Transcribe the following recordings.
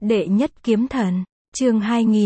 Đệ nhất kiếm thần, chương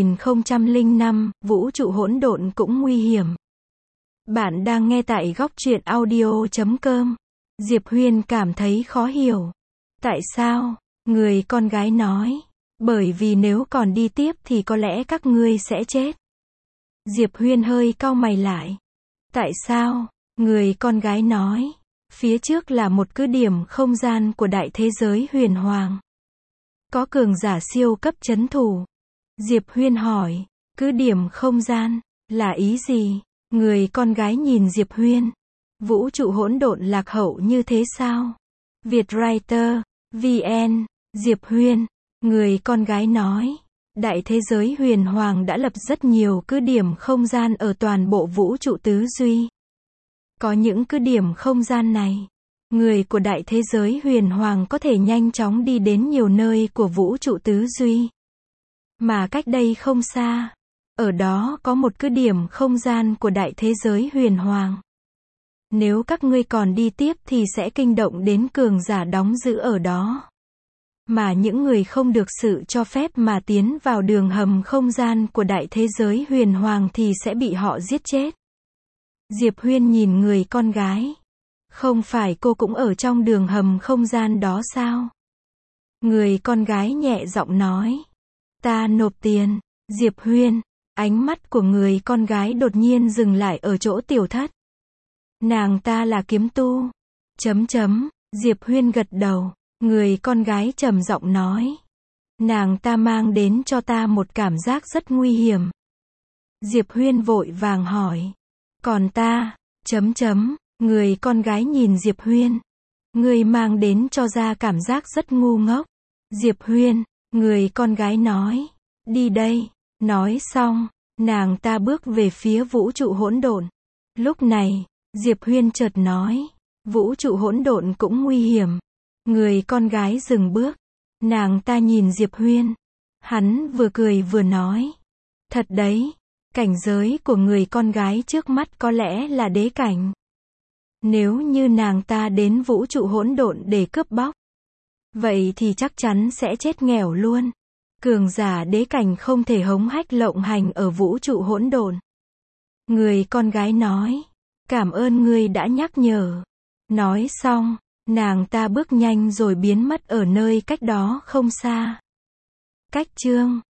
2005, vũ trụ hỗn độn cũng nguy hiểm. Bạn đang nghe tại góc truyện audio.com. Diệp Huyên cảm thấy khó hiểu. Tại sao? Người con gái nói. Bởi vì nếu còn đi tiếp thì có lẽ các ngươi sẽ chết. Diệp Huyên hơi cau mày lại. Tại sao? Người con gái nói. Phía trước là một cứ điểm không gian của đại thế giới huyền hoàng. Có cường giả siêu cấp trấn thủ. Diệp Huyên hỏi, cứ điểm không gian, là ý gì? Người con gái nhìn Diệp Huyên. Vũ trụ hỗn độn lạc hậu như thế sao? Vietwriter, VN, Diệp Huyên. Người con gái nói, đại thế giới huyền hoàng đã lập rất nhiều cứ điểm không gian ở toàn bộ vũ trụ tứ duy. Có những cứ điểm không gian này, người của đại thế giới huyền hoàng có thể nhanh chóng đi đến nhiều nơi của vũ trụ tứ duy. Mà cách đây không xa, ở đó có một cứ điểm không gian của đại thế giới huyền hoàng. Nếu các ngươi còn đi tiếp thì sẽ kinh động đến cường giả đóng giữ ở đó. Mà những người không được sự cho phép mà tiến vào đường hầm không gian của đại thế giới huyền hoàng thì sẽ bị họ giết chết. Diệp Huyên nhìn người con gái. Không phải cô cũng ở trong đường hầm không gian đó sao? Người con gái nhẹ giọng nói. Ta nộp tiền. Diệp Huyên. Ánh mắt của người con gái đột nhiên dừng lại ở chỗ tiểu thất. Nàng ta là kiếm tu. Diệp Huyên gật đầu. Người con gái trầm giọng nói. Nàng ta mang đến cho ta một cảm giác rất nguy hiểm. Diệp Huyên vội vàng hỏi. Còn ta, người con gái nhìn Diệp Huyên. Người mang đến cho ra cảm giác rất ngu ngốc. Diệp Huyên, người con gái nói. Đi đây. Nói xong, nàng ta bước về phía vũ trụ hỗn độn. Lúc này, Diệp Huyên chợt nói. Vũ trụ hỗn độn cũng nguy hiểm. Người con gái dừng bước. Nàng ta nhìn Diệp Huyên. Hắn vừa cười vừa nói. Thật đấy. Cảnh giới của người con gái trước mắt có lẽ là đế cảnh. Nếu như nàng ta đến vũ trụ hỗn độn để cướp bóc, vậy thì chắc chắn sẽ chết nghèo luôn. Cường giả đế cảnh không thể hống hách lộng hành ở vũ trụ hỗn độn. Người con gái nói, cảm ơn ngươi đã nhắc nhở. Nói xong, nàng ta bước nhanh rồi biến mất ở nơi cách đó không xa. Cách chương